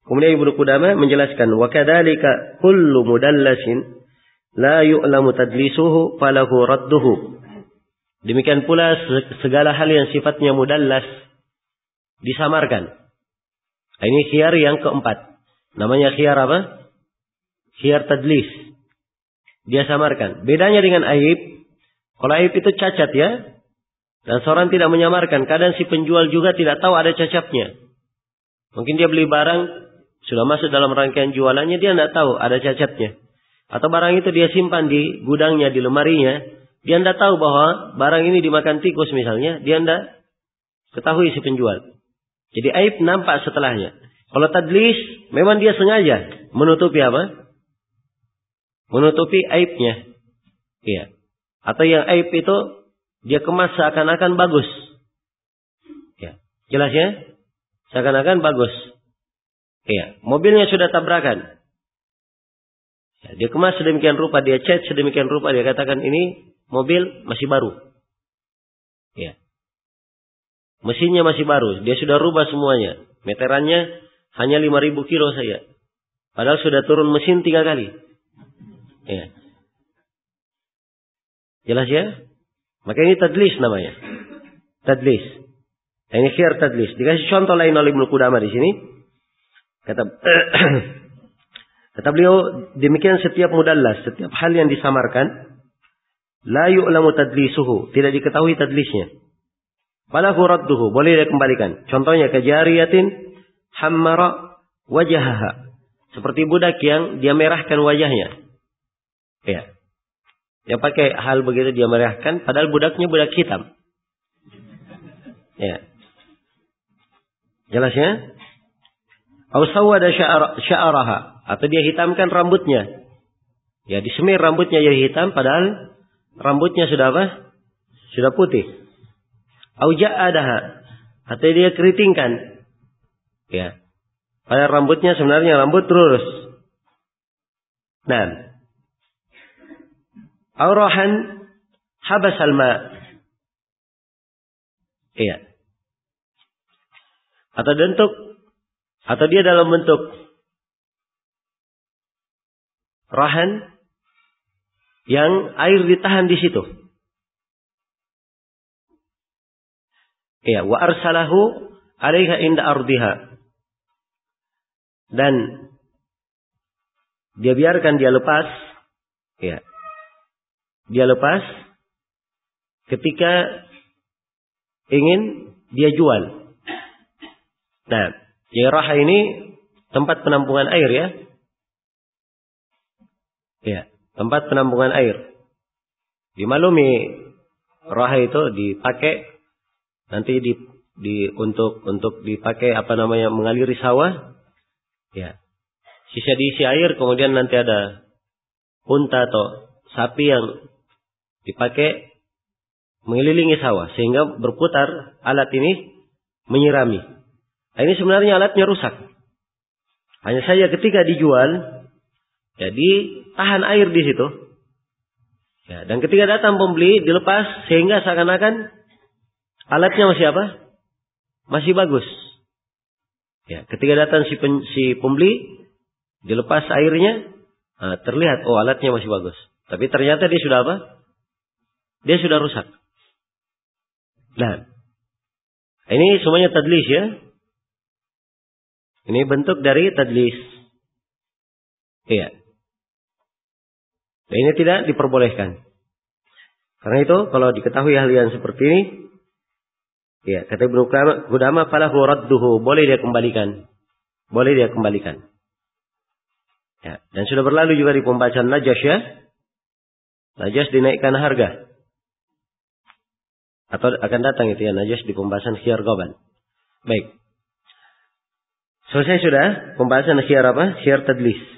Kemudian Ibnu Qudamah menjelaskan, wa kadzalika kullu mudallasin la yu'lamu tadlisuhu falahu radduhu. Demikian pula segala hal yang sifatnya mudallas disamarkan. Ini khiyar yang keempat. Namanya khiyar apa? Khiyar tadlis. Dia samarkan. Bedanya dengan aib. Kalau aib itu cacat ya. Dan seorang tidak menyamarkan. Kadang si penjual juga tidak tahu ada cacatnya. Mungkin dia beli barang, sudah masuk dalam rangkaian jualannya, dia tidak tahu ada cacatnya. Atau barang itu dia simpan di gudangnya, di lemarinya. Dia tidak tahu bahwa barang ini dimakan tikus misalnya. Dia tidak ketahui si penjual. Jadi aib nampak setelahnya. Kalau tadlis, memang dia sengaja menutupi apa? Menutupi aibnya. Iya. Atau yang aib itu dia kemas seakan-akan bagus. Ya. Jelas ya? Seakan-akan bagus. Iya. Mobilnya sudah tabrakan. Ya, dia kemas sedemikian rupa, dia cat sedemikian rupa, dia katakan ini mobil masih baru. Ya. Mesinnya masih baru, dia sudah rubah semuanya. Meterannya hanya 5.000 kilo saja. Padahal sudah turun mesin 3 kali. Ya. Jelas ya? Maka ini tadlis namanya. Tadlis. Ini khiyar tadlis. Dikasih contoh lain oleh Ibnu Qudamah di sini. Kata beliau, demikian setiap mudallas, setiap hal yang disamarkan, la yu'lamu tadlisuhu, tidak diketahui tadlisnya. Falahu radduhu, boleh dia kembalikan. Contohnya kajariyatin hammara wajahaha. Seperti budak yang dia merahkan wajahnya. Ya. Dia pakai hal begitu dia merahkan, padahal budaknya budak hitam. Ya. Jelasnya? Au sawwada sya'araha, atau dia hitamkan rambutnya. Ya, disemir rambutnya jadi hitam padahal rambutnya sudah apa? Sudah putih. Au ja'adaha, atau dia keritingkan. Ya. Padahal rambutnya sebenarnya rambut lurus. Nah, aurahan habasal ma. Iya. Atau dia dalam bentuk rahan yang air ditahan di situ. Iya, wa arsalahu 'alaiha inda ardiha. Dan dia biarkan dia lepas. Iya. Dia lepas ketika ingin dia jual. Nah, raha ini tempat penampungan air ya. Ya, tempat penampungan air. Dimaklumi raha itu dipakai nanti untuk dipakai mengaliri sawah. Ya. Sisa diisi air, kemudian nanti ada unta atau sapi yang dipakai mengelilingi sawah sehingga berputar alat ini menyirami. Nah, ini sebenarnya alatnya rusak. Hanya saja ketika dijual, jadi tahan air di situ. Ya, dan ketika datang pembeli dilepas sehingga seakan-akan alatnya masih apa? Masih bagus. Ya, ketika datang si pembeli dilepas airnya, terlihat alatnya masih bagus. Tapi ternyata dia sudah apa? Dia sudah rusak. Nah, ini semuanya tadlis ya. Ini bentuk dari tadlis. Iya. Nah, ini tidak diperbolehkan. Karena itu kalau diketahui hal yang seperti ini, ya, kata Ibnu Qudamah, falahu radduhu, boleh dia kembalikan. Boleh dia kembalikan. Ya, dan sudah berlalu juga di pembacaan najas ya. Najas dinaikkan harga. Atau akan datang itu ya najas di pembahasan khiyar ghaban. Baik. Selesai sudah pembahasan khiyar apa? Khiyar tadlis.